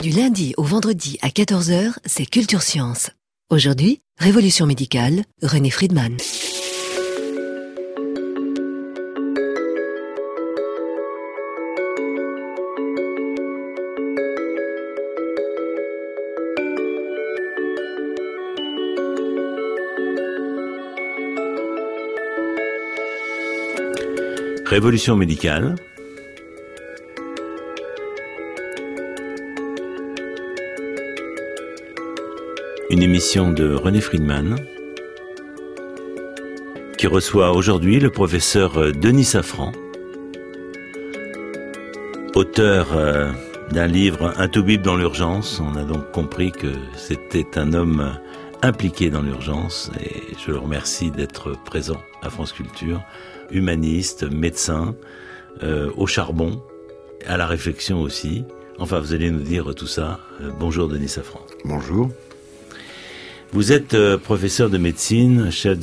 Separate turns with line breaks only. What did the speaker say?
Du lundi au vendredi à 14h, c'est Culture Science. Aujourd'hui, Révolution médicale, René Friedman.
Révolution médicale. Une émission de René Friedman qui reçoit aujourd'hui le professeur Denis Safran, auteur d'un livre Un toubib dans l'urgence. On a donc compris que c'était un homme impliqué dans l'urgence et je le remercie d'être présent à France Culture. Humaniste, médecin, au charbon, à la réflexion aussi. Enfin, vous allez nous dire tout ça. Bonjour Denis Safran.
Bonjour.
Vous êtes professeur de médecine, chef